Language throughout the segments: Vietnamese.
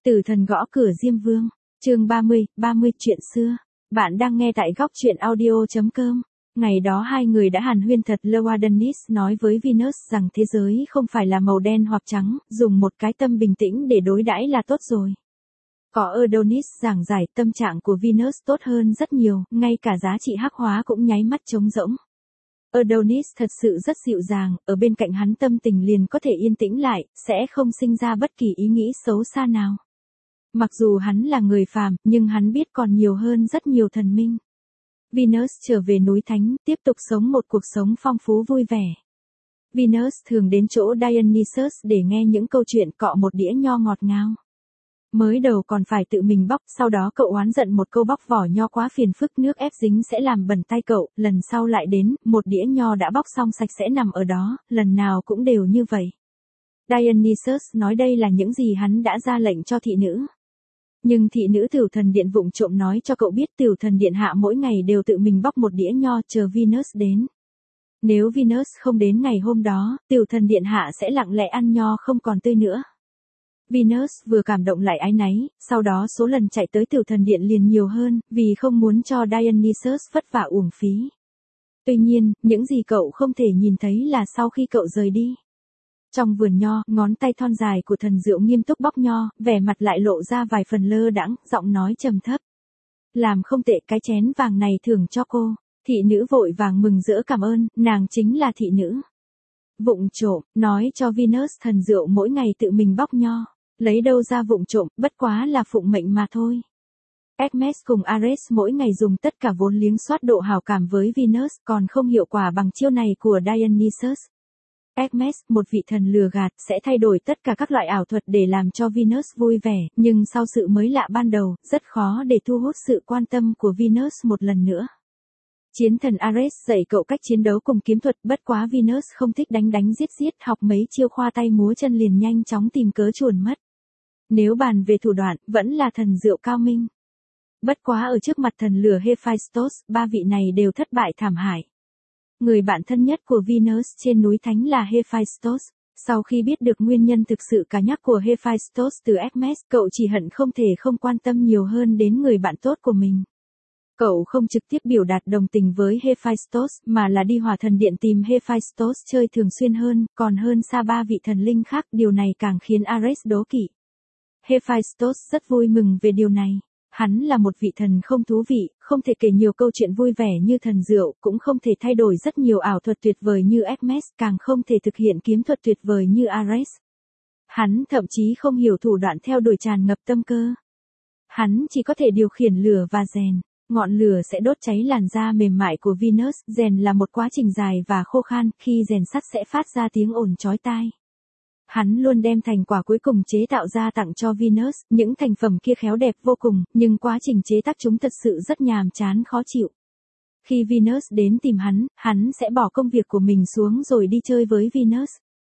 Tử thần gõ cửa Diêm Vương, chương 30 chuyện xưa. Bạn đang nghe tại góc truyện audio.com. Ngày đó hai người đã hàn huyên thật lâu. Adonis nói với Venus rằng thế giới không phải là màu đen hoặc trắng, dùng một cái tâm bình tĩnh để đối đãi là tốt rồi. Có Adonis giảng giải, tâm trạng của Venus tốt hơn rất nhiều, ngay cả giá trị hắc hóa cũng nháy mắt trống rỗng. Adonis thật sự rất dịu dàng, ở bên cạnh hắn tâm tình liền có thể yên tĩnh lại, sẽ không sinh ra bất kỳ ý nghĩ xấu xa nào. Mặc dù hắn là người phàm, nhưng hắn biết còn nhiều hơn rất nhiều thần minh. Venus trở về núi Thánh, tiếp tục sống một cuộc sống phong phú vui vẻ. Venus thường đến chỗ Dionysus để nghe những câu chuyện, cọ một đĩa nho ngọt ngào. Mới đầu còn phải tự mình bóc, sau đó cậu oán giận một câu bóc vỏ nho quá phiền phức, nước ép dính sẽ làm bẩn tay cậu, lần sau lại đến, một đĩa nho đã bóc xong sạch sẽ nằm ở đó, lần nào cũng đều như vậy. Dionysus nói đây là những gì hắn đã ra lệnh cho thị nữ. Nhưng thị nữ Tửu Thần Điện vụng trộm nói cho cậu biết Tửu Thần Điện hạ mỗi ngày đều tự mình bóc một đĩa nho chờ Venus đến. Nếu Venus không đến ngày hôm đó, Tửu Thần Điện hạ sẽ lặng lẽ ăn nho không còn tươi nữa. Venus vừa cảm động lại áy náy, sau đó số lần chạy tới Tửu Thần Điện liền nhiều hơn, vì không muốn cho Dionysus vất vả uổng phí. Tuy nhiên, những gì cậu không thể nhìn thấy là sau khi cậu rời đi. Trong vườn nho, ngón tay thon dài của thần Diệu nghiêm túc bóc nho, vẻ mặt lại lộ ra vài phần lơ đãng, giọng nói trầm thấp. Làm không tệ, cái chén vàng này thưởng cho cô. Thị nữ vội vàng mừng rỡ cảm ơn, nàng chính là thị nữ. Vụng trộm, nói cho Venus thần Diệu mỗi ngày tự mình bóc nho. Lấy đâu ra vụng trộm, bất quá là phụng mệnh mà thôi. Hermes cùng Ares mỗi ngày dùng tất cả vốn liếng soát độ hảo cảm với Venus, còn không hiệu quả bằng chiêu này của Dionysus. Hermes, một vị thần lừa gạt, sẽ thay đổi tất cả các loại ảo thuật để làm cho Venus vui vẻ, nhưng sau sự mới lạ ban đầu, rất khó để thu hút sự quan tâm của Venus một lần nữa. Chiến thần Ares dạy cậu cách chiến đấu cùng kiếm thuật, bất quá Venus không thích đánh giết, học mấy chiêu khoa tay múa chân liền nhanh chóng tìm cớ chuồn mất. Nếu bàn về thủ đoạn, vẫn là thần Diệu cao minh. Bất quá ở trước mặt thần lừa Hephaistos, ba vị này đều thất bại thảm hại. Người bạn thân nhất của Venus trên núi Thánh là Hephaistos. Sau khi biết được nguyên nhân thực sự cá nhắc của Hephaistos từ Hermes, cậu chỉ hận không thể không quan tâm nhiều hơn đến người bạn tốt của mình. Cậu không trực tiếp biểu đạt đồng tình với Hephaistos, mà là đi Hỏa Thần Điện tìm Hephaistos chơi thường xuyên hơn, còn hơn xa ba vị thần linh khác, điều này càng khiến Ares đố kỵ. Hephaistos rất vui mừng về điều này. Hắn là một vị thần không thú vị, không thể kể nhiều câu chuyện vui vẻ như thần Diệu, cũng không thể thay đổi rất nhiều ảo thuật tuyệt vời như Hermes, càng không thể thực hiện kiếm thuật tuyệt vời như Ares. Hắn thậm chí không hiểu thủ đoạn theo đuổi tràn ngập tâm cơ. Hắn chỉ có thể điều khiển lửa và rèn. Ngọn lửa sẽ đốt cháy làn da mềm mại của Venus, rèn là một quá trình dài và khô khan, khi rèn sắt sẽ phát ra tiếng ồn chói tai. Hắn luôn đem thành quả cuối cùng chế tạo ra tặng cho Venus, những thành phẩm kia khéo đẹp vô cùng, nhưng quá trình chế tác chúng thật sự rất nhàm chán khó chịu. Khi Venus đến tìm hắn sẽ bỏ công việc của mình xuống rồi đi chơi với Venus.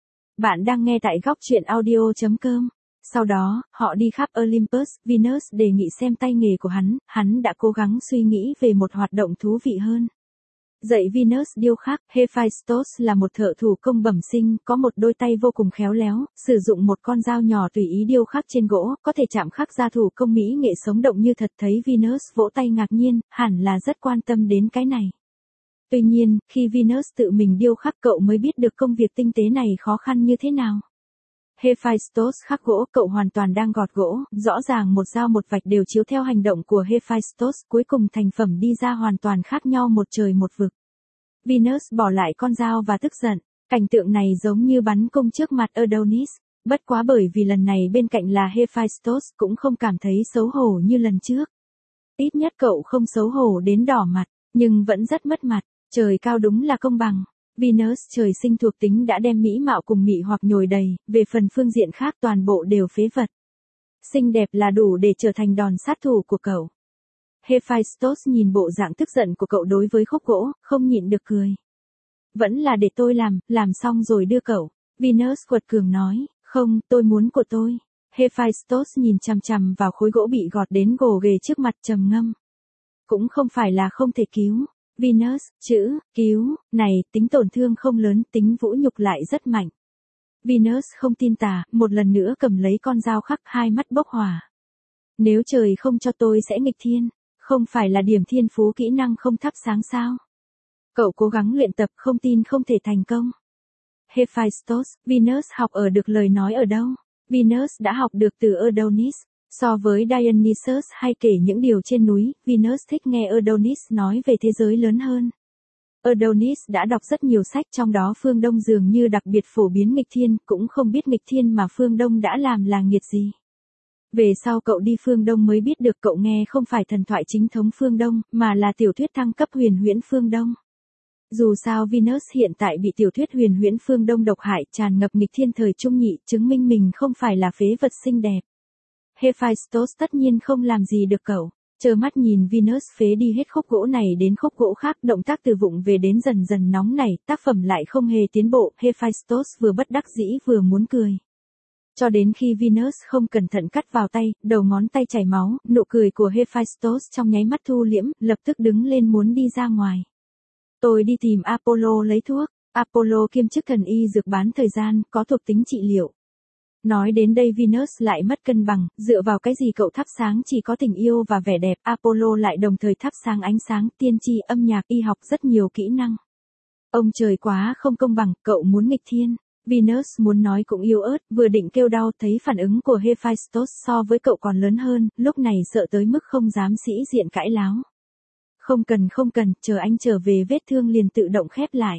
Bạn đang nghe tại góc truyện audio.com. Sau đó, họ đi khắp Olympus, Venus đề nghị xem tay nghề của hắn đã cố gắng suy nghĩ về một hoạt động thú vị hơn. Dạy Venus điêu khắc, Hephaistos là một thợ thủ công bẩm sinh, có một đôi tay vô cùng khéo léo, sử dụng một con dao nhỏ tùy ý điêu khắc trên gỗ, có thể chạm khắc ra thủ công mỹ nghệ sống động như thật. Thấy Venus vỗ tay ngạc nhiên, hẳn là rất quan tâm đến cái này. Tuy nhiên, khi Venus tự mình điêu khắc cậu mới biết được công việc tinh tế này khó khăn như thế nào. Hephaistos khắc gỗ, cậu hoàn toàn đang gọt gỗ, rõ ràng một dao một vạch đều chiếu theo hành động của Hephaistos, cuối cùng thành phẩm đi ra hoàn toàn khác nhau một trời một vực. Venus bỏ lại con dao và tức giận, cảnh tượng này giống như bắn cung trước mặt Adonis, bất quá bởi vì lần này bên cạnh là Hephaistos cũng không cảm thấy xấu hổ như lần trước. Ít nhất cậu không xấu hổ đến đỏ mặt, nhưng vẫn rất mất mặt, trời cao đúng là công bằng. Venus trời sinh thuộc tính đã đem mỹ mạo cùng mị hoặc nhồi đầy, về phần phương diện khác toàn bộ đều phế vật. Xinh đẹp là đủ để trở thành đòn sát thủ của cậu. Hephaistos nhìn bộ dạng tức giận của cậu đối với khúc gỗ, không nhịn được cười. Vẫn là để tôi làm xong rồi đưa cậu. Venus quật cường nói, không, tôi muốn của tôi. Hephaistos nhìn chằm chằm vào khối gỗ bị gọt đến gồ ghề trước mặt trầm ngâm. Cũng không phải là không thể cứu. Venus, chữ, cứu, này, tính tổn thương không lớn, tính vũ nhục lại rất mạnh. Venus không tin tà, một lần nữa cầm lấy con dao khắc, hai mắt bốc hỏa. Nếu trời không cho tôi sẽ nghịch thiên, không phải là điểm thiên phú kỹ năng không thắp sáng sao? Cậu cố gắng luyện tập, không tin không thể thành công. Hephaistos, Venus học ở được lời nói ở đâu? Venus đã học được từ Adonis. So với Dionysus hay kể những điều trên núi, Venus thích nghe Adonis nói về thế giới lớn hơn. Adonis đã đọc rất nhiều sách, trong đó phương Đông dường như đặc biệt phổ biến nghịch thiên, cũng không biết nghịch thiên mà phương Đông đã làm là nghiệt gì. Về sau cậu đi phương Đông mới biết được, cậu nghe không phải thần thoại chính thống phương Đông, mà là tiểu thuyết thăng cấp huyền huyễn phương Đông. Dù sao Venus hiện tại bị tiểu thuyết huyền huyễn phương Đông độc hại, tràn ngập nghịch thiên thời trung nhị, chứng minh mình không phải là phế vật xinh đẹp. Hephaistos tất nhiên không làm gì được cậu, trơ mắt nhìn Venus phế đi hết khúc gỗ này đến khúc gỗ khác, động tác từ vụng về đến dần dần nóng nảy, tác phẩm lại không hề tiến bộ, Hephaistos vừa bất đắc dĩ vừa muốn cười. Cho đến khi Venus không cẩn thận cắt vào tay, đầu ngón tay chảy máu, nụ cười của Hephaistos trong nháy mắt thu liễm, lập tức đứng lên muốn đi ra ngoài. Tôi đi tìm Apollo lấy thuốc, Apollo kiêm chức thần y dược bán thời gian, có thuộc tính trị liệu. Nói đến đây Venus lại mất cân bằng, dựa vào cái gì cậu thắp sáng chỉ có tình yêu và vẻ đẹp, Apollo lại đồng thời thắp sáng ánh sáng, tiên tri, âm nhạc, y học, rất nhiều kỹ năng. Ông trời quá không công bằng, cậu muốn nghịch thiên. Venus muốn nói cũng yếu ớt, vừa định kêu đau, thấy phản ứng của Hephaistos so với cậu còn lớn hơn, lúc này sợ tới mức không dám sĩ diện cãi láo. Không cần, chờ anh trở về vết thương liền tự động khép lại.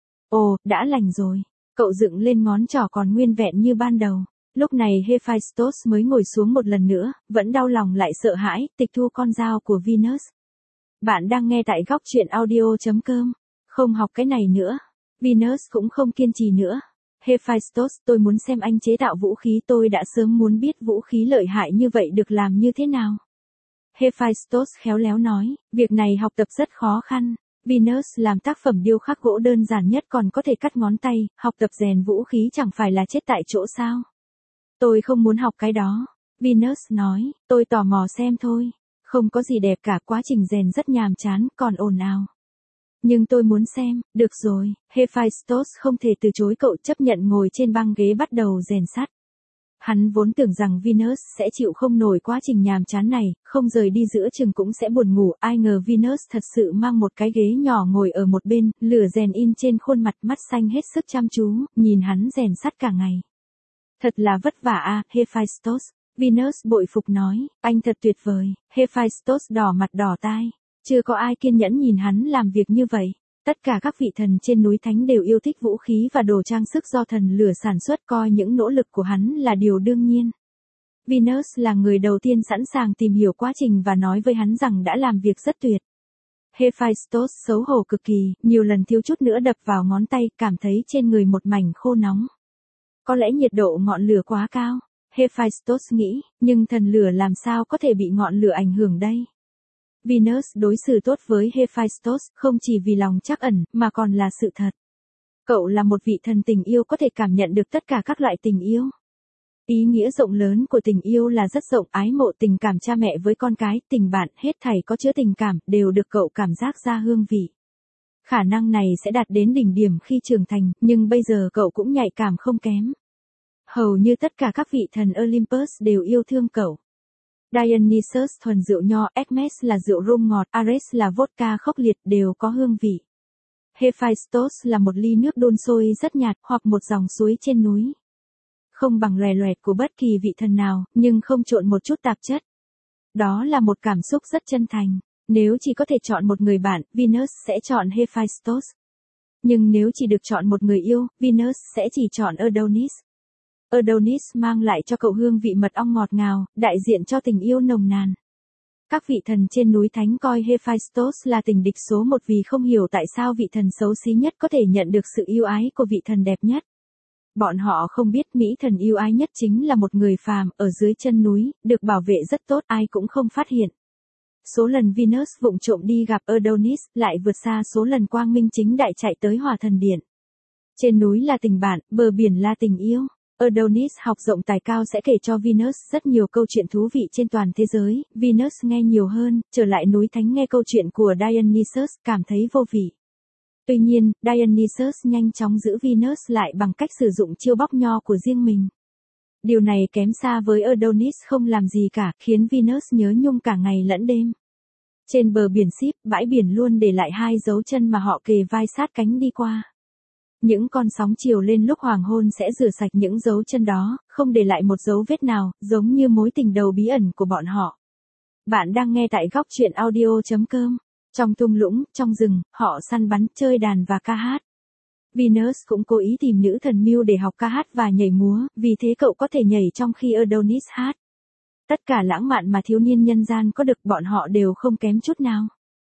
Ồ, đã lành rồi. Cậu dựng lên ngón trỏ còn nguyên vẹn như ban đầu. Lúc này Hephaistos mới ngồi xuống một lần nữa, vẫn đau lòng lại sợ hãi, tịch thu con dao của Venus. Bạn đang nghe tại góc truyện audio.com. Không học cái này nữa. Venus cũng không kiên trì nữa. Hephaistos, tôi muốn xem anh chế tạo vũ khí, tôi đã sớm muốn biết vũ khí lợi hại như vậy được làm như thế nào. Hephaistos khéo léo nói, việc này học tập rất khó khăn. Venus làm tác phẩm điêu khắc gỗ đơn giản nhất còn có thể cắt ngón tay, học tập rèn vũ khí chẳng phải là chết tại chỗ sao? Tôi không muốn học cái đó. Venus nói, tôi tò mò xem thôi. Không có gì đẹp cả, quá trình rèn rất nhàm chán, còn ồn ào. Nhưng tôi muốn xem, được rồi, Hephaistos không thể từ chối, cậu chấp nhận ngồi trên băng ghế bắt đầu rèn sắt. Hắn vốn tưởng rằng Venus sẽ chịu không nổi quá trình nhàm chán này, không rời đi giữa chừng cũng sẽ buồn ngủ, ai ngờ Venus thật sự mang một cái ghế nhỏ ngồi ở một bên, lửa rèn in trên khuôn mặt, mắt xanh hết sức chăm chú, nhìn hắn rèn sắt cả ngày. Thật là vất vả à, Hephaistos. Venus bội phục nói, anh thật tuyệt vời. Hephaistos đỏ mặt đỏ tai. Chưa có ai kiên nhẫn nhìn hắn làm việc như vậy. Tất cả các vị thần trên núi thánh đều yêu thích vũ khí và đồ trang sức do thần lửa sản xuất, coi những nỗ lực của hắn là điều đương nhiên. Venus là người đầu tiên sẵn sàng tìm hiểu quá trình và nói với hắn rằng đã làm việc rất tuyệt. Hephaistos xấu hổ cực kỳ, nhiều lần thiếu chút nữa đập vào ngón tay, cảm thấy trên người một mảnh khô nóng. Có lẽ nhiệt độ ngọn lửa quá cao, Hephaistos nghĩ, nhưng thần lửa làm sao có thể bị ngọn lửa ảnh hưởng đây? Venus đối xử tốt với Hephaistos không chỉ vì lòng trắc ẩn, mà còn là sự thật. Cậu là một vị thần tình yêu có thể cảm nhận được tất cả các loại tình yêu. Ý nghĩa rộng lớn của tình yêu là rất rộng, ái mộ, tình cảm cha mẹ với con cái, tình bạn, hết thảy có chứa tình cảm, đều được cậu cảm giác ra hương vị. Khả năng này sẽ đạt đến đỉnh điểm khi trưởng thành, nhưng bây giờ cậu cũng nhạy cảm không kém. Hầu như tất cả các vị thần Olympus đều yêu thương cậu. Dionysus thuần rượu nho, Hermes là rượu rum ngọt, Ares là vodka khốc liệt, đều có hương vị. Hephaistos là một ly nước đun sôi rất nhạt, hoặc một dòng suối trên núi. Không bằng lòe loẹt của bất kỳ vị thần nào, nhưng không trộn một chút tạp chất. Đó là một cảm xúc rất chân thành. Nếu chỉ có thể chọn một người bạn, Venus sẽ chọn Hephaistos. Nhưng nếu chỉ được chọn một người yêu, Venus sẽ chỉ chọn Adonis. Adonis mang lại cho cậu hương vị mật ong ngọt ngào, đại diện cho tình yêu nồng nàn. Các vị thần trên núi thánh coi Hephaistos là tình địch số một vì không hiểu tại sao vị thần xấu xí nhất có thể nhận được sự yêu ái của vị thần đẹp nhất. Bọn họ không biết mỹ thần yêu ái nhất chính là một người phàm, ở dưới chân núi, được bảo vệ rất tốt, ai cũng không phát hiện. Số lần Venus vụng trộm đi gặp Adonis lại vượt xa số lần quang minh chính đại chạy tới Hỏa Thần Điện. Trên núi là tình bạn, bờ biển là tình yêu. Adonis học rộng tài cao sẽ kể cho Venus rất nhiều câu chuyện thú vị trên toàn thế giới. Venus nghe nhiều hơn, trở lại núi thánh nghe câu chuyện của Dionysus, cảm thấy vô vị. Tuy nhiên, Dionysus nhanh chóng giữ Venus lại bằng cách sử dụng chiêu bóc nho của riêng mình. Điều này kém xa với Adonis không làm gì cả, khiến Venus nhớ nhung cả ngày lẫn đêm. Trên bờ biển Ship, bãi biển luôn để lại 2 dấu chân mà họ kề vai sát cánh đi qua. Những con sóng chiều lên lúc hoàng hôn sẽ rửa sạch những dấu chân đó, không để lại một dấu vết nào, giống như mối tình đầu bí ẩn của bọn họ. Bạn đang nghe tại góc truyện audio.com. Trong thung lũng, trong rừng, họ săn bắn, chơi đàn và ca hát. Venus cũng cố ý tìm nữ thần Muse để học ca hát và nhảy múa, vì thế cậu có thể nhảy trong khi Adonis hát. Tất cả lãng mạn mà thiếu niên nhân gian có được bọn họ đều không kém chút nào.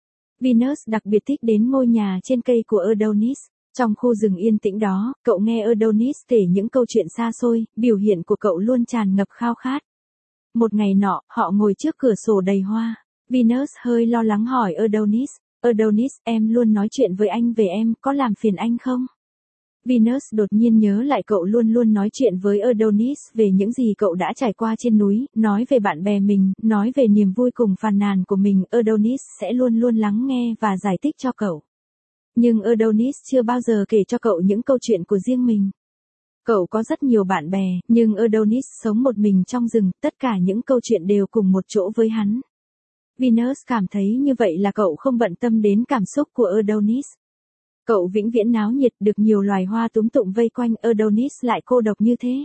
Venus đặc biệt thích đến ngôi nhà trên cây của Adonis. Trong khu rừng yên tĩnh đó, cậu nghe Adonis kể những câu chuyện xa xôi, biểu hiện của cậu luôn tràn ngập khao khát. Một ngày nọ, họ ngồi trước cửa sổ đầy hoa. Venus hơi lo lắng hỏi Adonis, Adonis, em luôn nói chuyện với anh về em, có làm phiền anh không? Venus đột nhiên nhớ lại cậu luôn luôn nói chuyện với Adonis về những gì cậu đã trải qua trên núi, nói về bạn bè mình, nói về niềm vui cùng phàn nàn của mình, Adonis sẽ luôn luôn lắng nghe và giải thích cho cậu. Nhưng Adonis chưa bao giờ kể cho cậu những câu chuyện của riêng mình. Cậu có rất nhiều bạn bè, nhưng Adonis sống một mình trong rừng, tất cả những câu chuyện đều cùng một chỗ với hắn. Venus cảm thấy như vậy là cậu không bận tâm đến cảm xúc của Adonis. Cậu vĩnh viễn náo nhiệt, được nhiều loài hoa túm tụm vây quanh, Adonis lại cô độc như thế.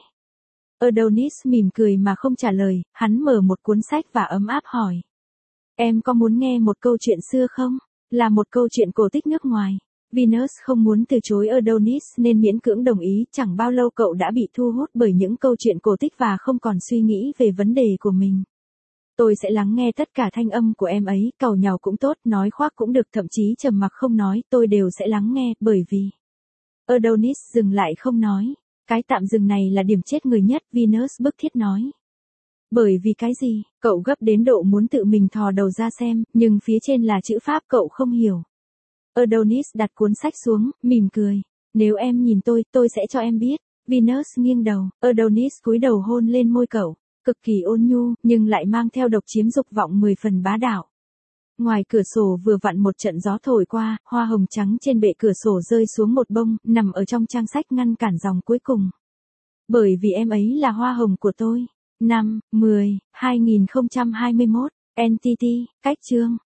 Adonis mỉm cười mà không trả lời, hắn mở một cuốn sách và ấm áp hỏi. Em có muốn nghe một câu chuyện xưa không? Là một câu chuyện cổ tích nước ngoài. Venus không muốn từ chối Adonis nên miễn cưỡng đồng ý, chẳng bao lâu cậu đã bị thu hút bởi những câu chuyện cổ tích và không còn suy nghĩ về vấn đề của mình. Tôi sẽ lắng nghe tất cả thanh âm của em ấy, càu nhàu cũng tốt, nói khoác cũng được, thậm chí trầm mặc không nói, tôi đều sẽ lắng nghe, bởi vì... Adonis dừng lại không nói. Cái tạm dừng này là điểm chết người nhất, Venus bức thiết nói. Bởi vì cái gì? Cậu gấp đến độ muốn tự mình thò đầu ra xem, nhưng phía trên là chữ Pháp cậu không hiểu. Adonis đặt cuốn sách xuống, mỉm cười. Nếu em nhìn tôi sẽ cho em biết. Venus nghiêng đầu, Adonis cúi đầu hôn lên môi cậu. Cực kỳ ôn nhu, nhưng lại mang theo độc chiếm dục vọng 10 phần bá đạo. Ngoài cửa sổ vừa vặn một trận gió thổi qua, hoa hồng trắng trên bệ cửa sổ rơi xuống một bông, nằm ở trong trang sách ngăn cản dòng cuối cùng. Bởi vì em ấy là hoa hồng của tôi. 5, 10, 2021, NTT, cách chương.